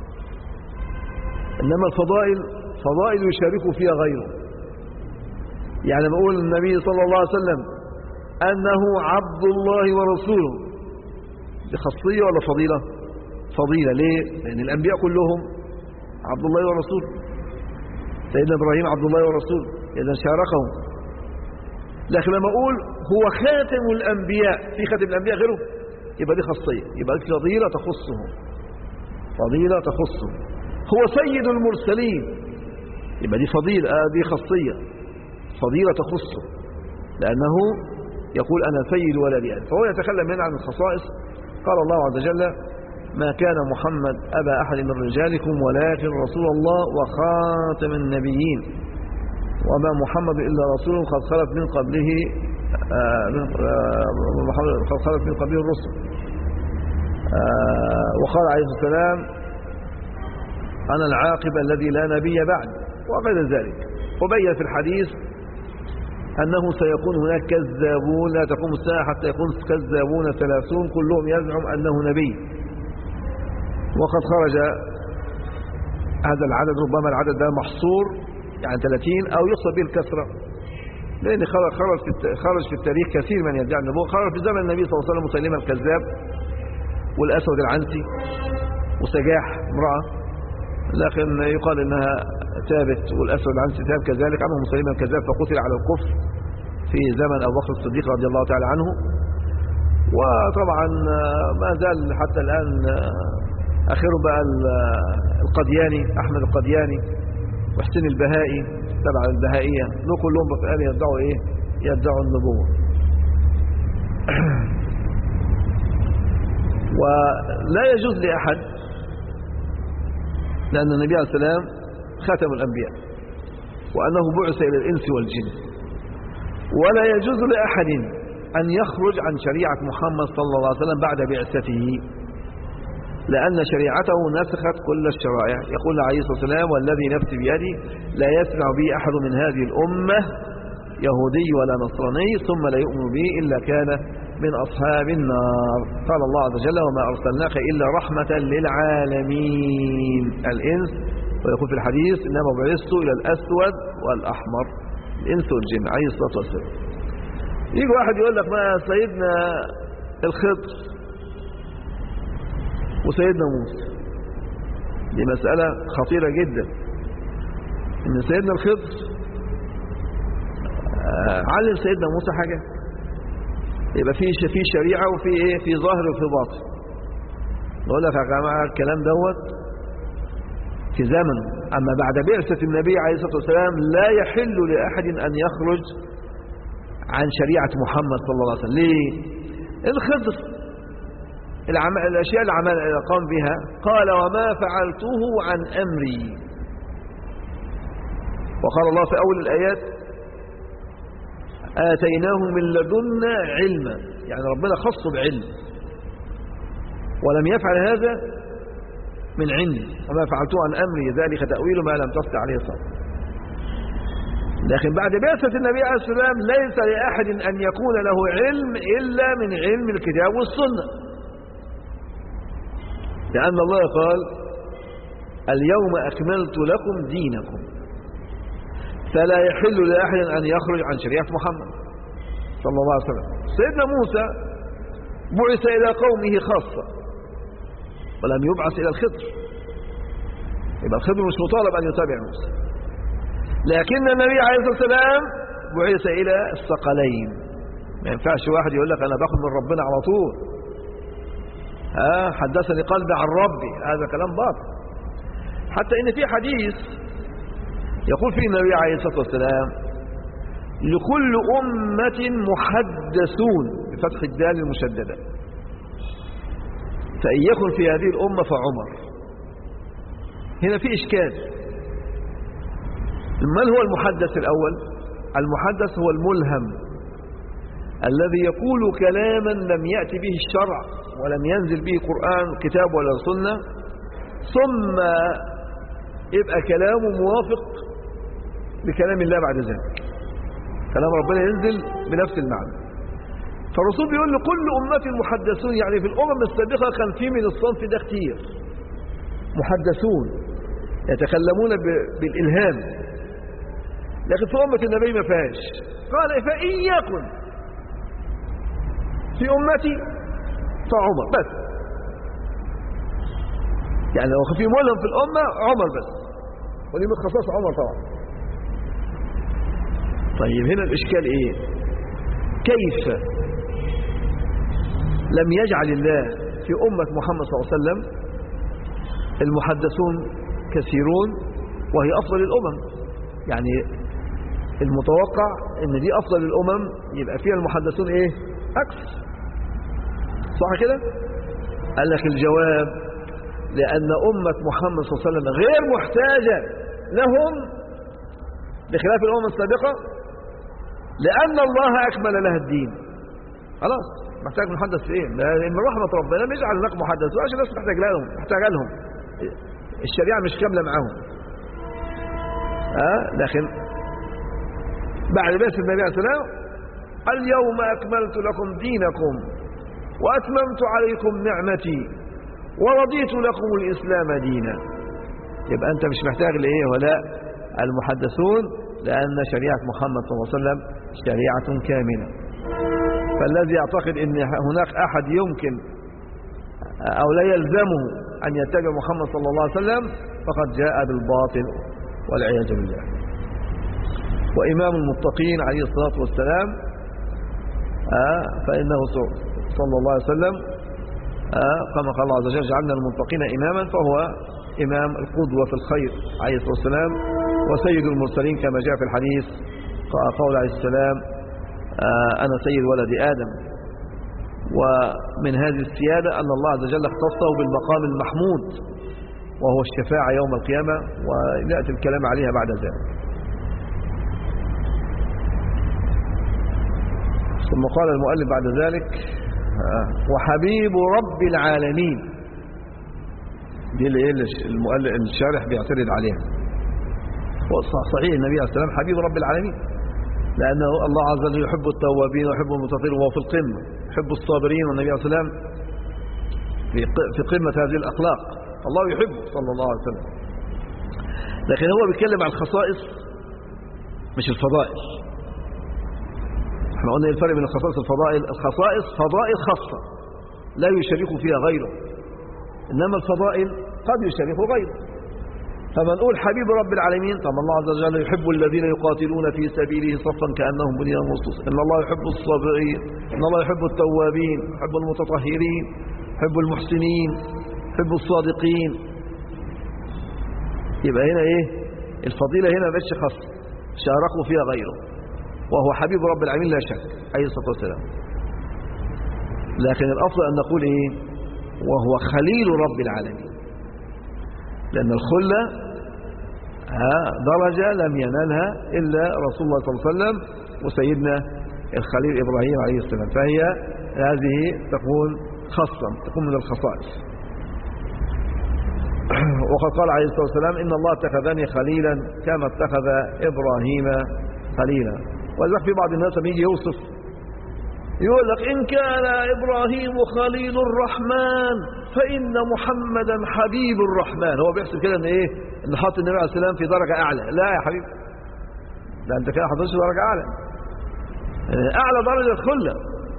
إنما الفضائل فضائل يشارك فيها غيره. يعني بقول النبي صلى الله عليه وسلم أنه عبد الله ورسوله، دي خاصية ولا فضيلة؟ فضيلة. ليه؟ لأن الأنبياء كلهم عبد الله ورسوله. سيدنا إبراهيم عبد الله ورسوله، إذا شاركهم. لكن لما أقول هو خاتم الأنبياء، في خاتم الأنبياء غيره، يبقى دي خاصية، يبقى دي فضيلة تخصه، فضيلة تخصه. هو سيد المرسلين، يبقى دي فضيلة، دي خاصية، فضيلة تخصه، لأنه يقول أنا سيد ولد آدم. فهو يتكلم هنا عن الخصائص. قال الله عز وجل ما كان محمد أبا أحد من رجالكم ولكن رسول الله وخاتم النبيين وما محمد إلا رسول قد خلت من قبله قد خلت من قبله الرسل. وقال عليه الصلاة والسلام أنا العاقب الذي لا نبي بعد وغير ذلك. وبين في الحديث أنه سيكون هناك كذابون لا تقوم الساعة حتى يكون كذابون 30 كلهم يزعم أنه نبي. وقد خرج هذا العدد، ربما العدد ده محصور يعني 30 أو يقصد به الكسرة، لأن خرج في التاريخ كثير من يدعي النبوة. خرج في زمن النبي صلى الله عليه وسلم مسيلمة الكذاب والأسود العنسي وسجاح امرأة لكن يقال إنها ثابت، والأسود العنسي ثاب كذلك عنه مسيلمة الكذاب فقتل على الكفر في زمن أبو بكر الصديق رضي الله تعالى عنه. وطبعا ما زال حتى الآن آخره بقى القدياني أحمد القدياني وحسين البهائي تبع البهائية، دول كلهم بقى يدعوا إيه؟ يدعوا النبوة. ولا يجوز لأحد، لأن النبي عليه السلام خاتم الأنبياء وأنه بعث إلى الإنس والجن، ولا يجوز لأحد أن يخرج عن شريعة محمد صلى الله عليه وسلم بعد بعثته، لأن شريعته نسخت كل الشرائع. يقول عليه الصلاة والسلام: والذي نفسي بيدي لا يسمع بي أحد من هذه الأمة يهودي ولا نصراني ثم لا يؤمن به إلا كان من أصحاب النار. قال الله عز وجل: وما أرسلناك إلا رحمة للعالمين الإنس. ويقول في الحديث: إنما بعثت إلى الأسود والأحمر، الإنس والجن عليه الصلاة والسلام. يجي واحد يقول لك: ما سيدنا الخضر وسيدنا موسى، دي مسألة خطيرة جدا. إن سيدنا الخضر علم سيدنا موسى حاجة، يبقى في شريعة وفي ايه، في ظاهر وفي باطن. نقول لك يا جماعة الكلام دوت في زمن، أما بعد بعثة النبي عليه الصلاة والسلام لا يحل لأحد أن يخرج عن شريعة محمد صلى الله عليه وسلم. ليه؟ الخضر الأشياء اللي قام بها قال: وما فعلته عن أمري. وقال الله في أول الآيات: آتيناه من لدنا علما، يعني ربنا خصه بعلم، ولم يفعل هذا من عندي، وما فعلته عن أمري ذلك تأويل ما لم تستطع عليه صبر. لكن بعد بعثة النبي عليه السلام ليس لأحد أن يكون له علم إلا من علم الكتاب والسنة، لأن الله قال: اليوم أكملت لكم دينكم، فلا يحل لأحد أن يخرج عن شريعة محمد صلى الله عليه وسلم. سيدنا موسى بعث إلى قومه خاصة ولم يبعث إلى الخضر، يبقى الخضر مش مطالب أن يتابع موسى. لكن النبي عليه الصلاة والسلام بعث إلى الثقلين. ما ينفعش واحد يقول لك أنا باخد من ربنا على طول، حدثني قلبي عن ربي، هذا كلام باطل. حتى إن في حديث يقول فيه النبي عليه الصلاة والسلام: لكل أمة محدثون، بفتح الدال المشددة، فإن يكن في هذه الأمة فعمر. هنا في إشكال. من هو المحدث الأول؟ المحدث هو الملهم الذي يقول كلاما لم يأتي به الشرع ولم ينزل به قرآن كتاب ولا سنة، ثم يبقى كلامه موافق بكلام الله بعد ذلك، كلام ربنا ينزل بنفس المعنى. فالرسول بيقول لكل أمة محدثون، يعني في الأمم السابقة كان في من الصنف ده كتير محدثون يتكلمون بالإلهام، لكن في أمة النبي ما فيهاش. قال: فإن يكن في أمتي فعمر بس، يعني لو في ملهم في الأمة عمر بس، ودي من خصائص عمر طبعا. طيب هنا الإشكال إيه؟ كيف لم يجعل الله في أمة محمد صلى الله عليه وسلم المحدثون كثيرون وهي أفضل الأمم؟ يعني المتوقع ان دي افضل الامم يبقى فيها المحدثون ايه اكثر، صح كده؟ قال لك الجواب: لان امه محمد صلى الله عليه وسلم غير محتاجه لهم بخلاف الامم السابقه، لان الله اكمل لها الدين. خلاص محتاج محدث في ايه؟ من رحمه ربنا لم يجعل هناك محدث عشان الناس محتاجه لهم الشريعه مش كامله معاهم. لكن بعد بعثة النبي عليه السلام: اليوم أكملت لكم دينكم وأتممت عليكم نعمتي ورضيت لكم الإسلام دينا. يبقى أنت مش محتاج لإيه ولا المحدثون، لأن شريعة محمد صلى الله عليه وسلم شريعة كاملة. فالذي يعتقد أن هناك أحد يمكن أو لا يلزمه أن يتبع محمد صلى الله عليه وسلم فقد جاء بالباطل والعياذ بالله. وإمام المتقين عليه الصلاة والسلام فإنه صلى الله عليه وسلم كما قال الله عز وجل جعلنا المتقين إماما، فهو إمام القدوة في الخير عليه الصلاة والسلام، وسيد المرسلين كما جاء في الحديث قول عليه السلام أنا سيد ولد آدم. ومن هذه السيادة أن الله عز وجل اختصه بالمقام المحمود وهو الشفاعة يوم القيامة، ويأتي الكلام عليها بعد ذلك. ثم قال المؤلف بعد ذلك وحبيب رب العالمين. دي اللي الشارح بيعترض عليها. صحيح النبي عليه السلام حبيب رب العالمين، لأنه الله عز وجل يحب التوابين ويحب المتطهرين وهو في القمة، يحب الصابرين، والنبي عليه السلام في قمة هذه الأخلاق، الله يحبه صلى الله عليه وسلم. لكن هو بيتكلم عن الخصائص مش الفضائل. احنا قلنا الفرق بين الخصائص والفضائل. الخصائص فضائل خاصة لا يشارك فيها غيره، إنما الفضائل قد يشارك غيره. فما نقول حبيب رب العالمين، طب الله عز وجل يحب الذين يقاتلون في سبيله صفا كأنهم بنيان مرصوص، إن الله يحب الصابرين، إن الله يحب التوابين، يحب المتطهرين، يحب المحسنين، يحب الصادقين. يبقى هنا ايه الفضيلة؟ هنا مش خاصة شاركوا فيها غيره، وهو حبيب رب العالمين لا شك عليه الصلاة والسلام. لكن الأفضل أن نقول ايه وهو خليل رب العالمين، لأن الخلة درجة لم ينالها إلا رسول الله صلى الله عليه وسلم وسيدنا الخليل إبراهيم عليه السلام، فهي هذه تكون خاصة، تكون من الخصائص. وقد قال عليه الصلاة والسلام إن الله اتخذني خليلا كما اتخذ إبراهيم خليلا. ولذلك في بعض الناس بيجي يوصف يقول لك إن كان إبراهيم خليل الرحمن فإن محمدا حبيب الرحمن. هو بيحسب كده ان ايه ان حاط النبي عليه السلام في درجة اعلى. لا يا حبيبي، لا انت كده حاطش درجة اعلى. اعلى درجة الخلة،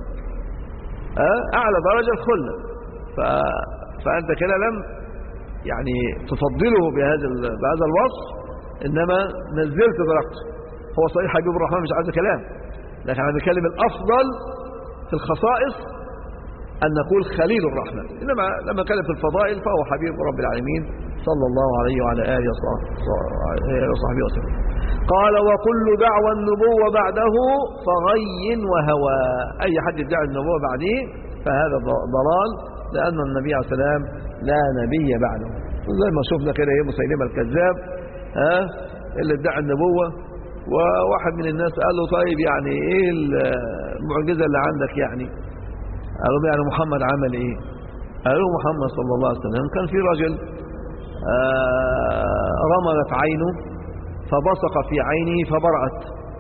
اعلى درجة الخلة. فانت كده لم يعني تفضله بهذا الوصف، انما نزلت درجته. هو صحيح حبيب الرحمن مش عايز كلام، لكن انا بنتكلم الافضل في الخصائص أن نقول خليل الرحمن. إنما لما كان في الفضائل فهو حبيب رب العالمين صلى الله عليه وعلى آله وصحبه وسلم. قال وكل دعوى النبوة بعده فغي وهوى. أي حد يدعي النبوة بعده فهذا ضلال، لأن النبي عليه السلام لا نبي بعده. زي ما شفنا كده مسيلمة الكذاب اللي ادعى النبوة، وواحد من الناس قال له طيب يعني ايه المعجزة اللي عندك؟ يعني قالوا يعني محمد عمل ايه؟ قالوا محمد صلى الله عليه وسلم كان في رجل رملت عينه فبصق في عينه فبرأت.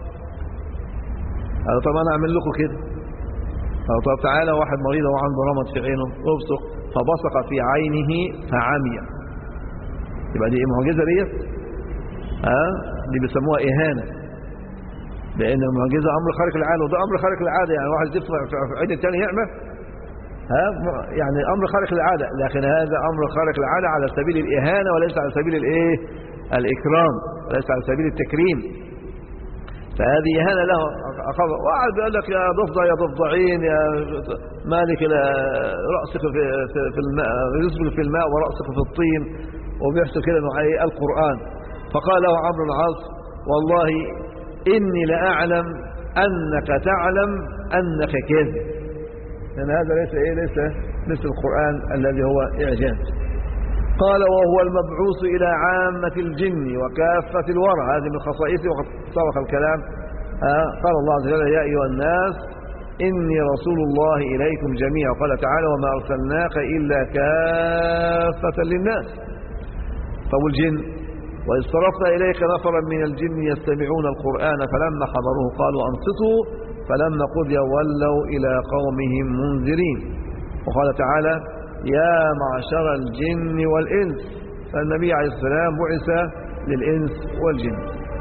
قالوا طب انا اعمل لكم كده. قالوا طب تعالى واحد مريض وعنده رمد في عينه ابصق فبصق في عينه فعمي. يبقى دي معجزة ديت؟ دي بيسموها إهانة، لأن المعجزة أمر خارق العادة، وده أمر خارق العادة. يعني واحد يدفع في عين الثاني يعمى، يعني أمر خارق العادة، لكن هذا أمر خارق العادة على سبيل الإهانة وليس على سبيل الإيه؟ الإكرام، وليس على سبيل التكريم. فهذه إهانة له. واحد بيقول لك يا ضفدع يا ضفدعين يا مالك رأسك في الماء، يسبل في الماء ورأسك في الطين، وبيحسب كده إنه القرآن. فقال له عمرو بن العاص والله إني لأعلم أنك تعلم أنك كاذب، لأن هذا ليس مثل القرآن الذي هو إعجاز. قال وهو المبعوث إلى عامة الجن وكافة الورى. هذه من خصائصه وقد سبق الكلام. قال الله عز وجل يا أيها الناس إني رسول الله إليكم جميعا. قال تعالى وما أرسلناك إلا كافة للناس. فهو الجن وإذ صرفنا إليك نفرا من الجن يستمعون القرآن فلما حضروه قالوا أنصتوا فلما قضي ولوا إلى قومهم منذرين. وقال تعالى يا معشر الجن والإنس. فالنبي عليه السلام بعث للإنس والجن.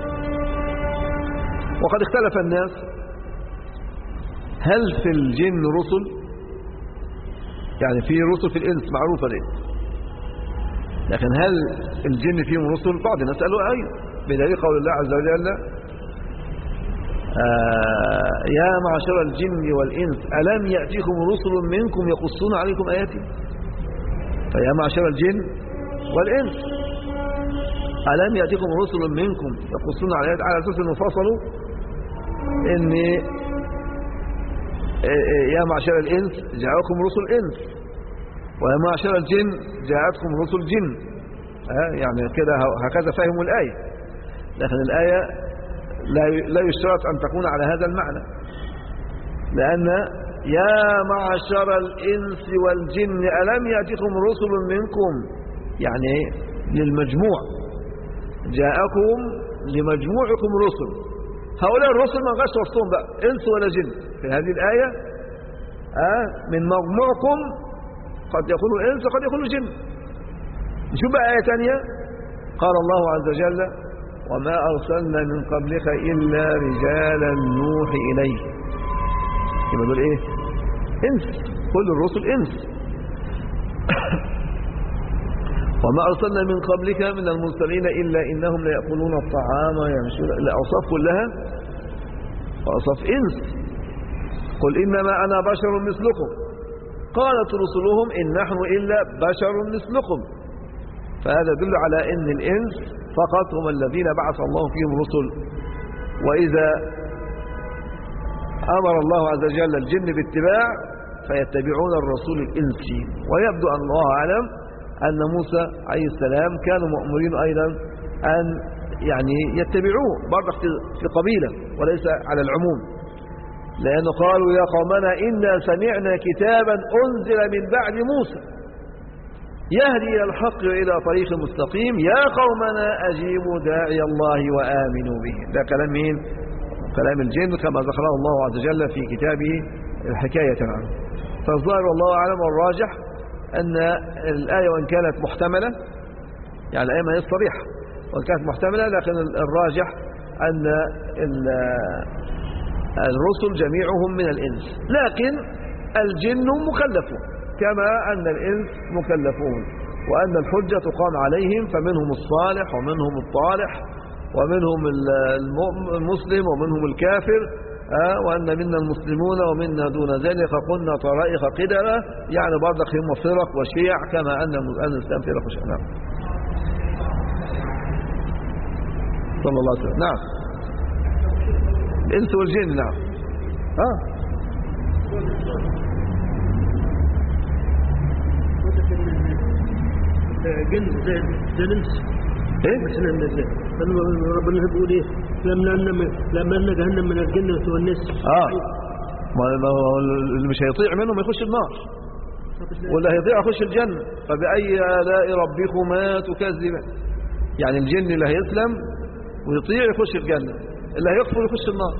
وقد اختلف الناس هل في الجن رسل؟ يعني في رسل في الإنس معروفة دي، لكن هل الجن فيهم رسل؟ بعض الناس قالوا أيوه، بدليل قول الله عز وجل يا معشر الجن والإنس ألم يأتيكم رسل منكم يقصون عليكم آياتي. فيا معشر الجن والإنس ألم يأتيكم رسل منكم يقصون على آياتي، على أساس أنه فصلوا إن يا معشر الإنس جاءكم رسل إنس، ويا معشر الجن جاءتكم رسل جن. يعني كده هكذا فهموا الآية. لكن الآية لا يشترط أن تكون على هذا المعنى، لأن يا معشر الإنس والجن ألم يأتكم رسل منكم يعني للمجموع، جاءكم لمجموعكم رسل. هؤلاء الرسل ما غاش وصفهم بقى إنس ولا جن في هذه الآية. من مجموعكم قد يكونوا إنس وقد يكونوا جن. نشوف بقى آية ثانية، قال الله عز وجل وما أرسلنا من قبلك إلا رجالا نوحي إليه. يبقى دول إيه؟ إنس، كل الرسل إنس. وما أرسلنا من قبلك من المرسلين إلا إنهم ليأكلون الطعام ويمشون. الأوصاف كلها أوصاف إنس. قل إنما أنا بشر مثلكم قالت رسلهم إن نحن إلا بشر مثلكم. فهذا يدل على أن الإنس فقط هم الذين بعث الله فيهم رسل. وإذا أمر الله عز وجل الجن باتباع فيتبعون الرسول الإنسي. ويبدو أن الله أعلم أن موسى عليه السلام كانوا مأمورين أيضا أن يعني يتبعوه برضه في قبيلة وليس على العموم، لأنه قالوا يا قومنا إنا سمعنا كتابا أنزل من بعد موسى يهدي إلى الحق وإلى طريق مستقيم يا قومنا أجيبوا داعي الله وآمنوا به. ده كلام مين؟ كلام الجن كما ذكره الله عز وجل في كتابه حكاية عنه. فالظاهر والله أعلم والراجح أن الآية وإن كانت محتملة، يعني الآية ما هي صريحة، وإن كانت محتملة لكن الراجح أن الرسل جميعهم من الإنس، لكن الجن مكلفون كما أن الإنس مكلفون، وأن الحجة تقام عليهم، فمنهم الصالح ومنهم الطالح ومنهم المسلم ومنهم الكافر، وأن منا المسلمون ومنا دون ذلك كنا طرائق قدرة، يعني برضك هم فرق وشيع كما أن الإسلام فرق وشيع. نعم. صلى الله عليه وسلم. نعم. الإنس والجن. نعم. جن زي الإنس. إيه؟ ربنا بيقول إيه؟ لما جهنم من الجن والناس. اللي مش هيطيع منهم يخش النار، واللي هيطيع يخش الجنة. فبأي آلاء ربكما تكذبان؟ يعني الجن اللي هيسلم ويطيع يخش الجنة، اللي هيكفر يخش النار.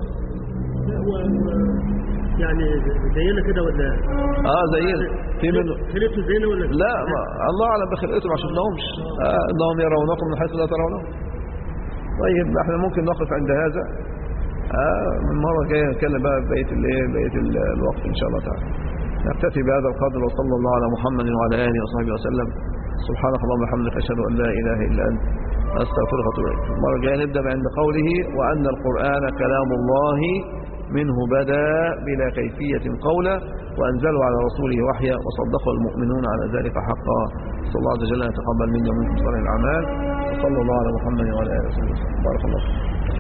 يعني زينا كده ولا؟ زينا. في منه خلقته زينا ولا؟ لا، الله أعلم بخلقته ما شفناهمش. إنهم يرونكم من حيث لا ترونهم. طيب احنا ممكن نقف عند هذا. من مرة جاية نتكلم بقى بقية الوقت إن شاء الله تعالى. نكتفي بهذا القدر، وصلى الله على محمد وعلى آله وصحبه وسلم. سبحانك اللهم وبحمدك أشهد أن لا إله إلا أنت أستغفرك وأتوب إليك. المرة الجاية نبدأ عند قوله وأن القرآن كلام الله منه بدا بلا كيفية قولا وأنزله على رسوله وحيا وصدقه المؤمنون على ذلك حقا. صلى الله عز وجل أن يتقبل منا ومنكم صالح الأعمال. وصلى الله على محمد وعلى آله وصحبه وسلم. بارك الله فيك.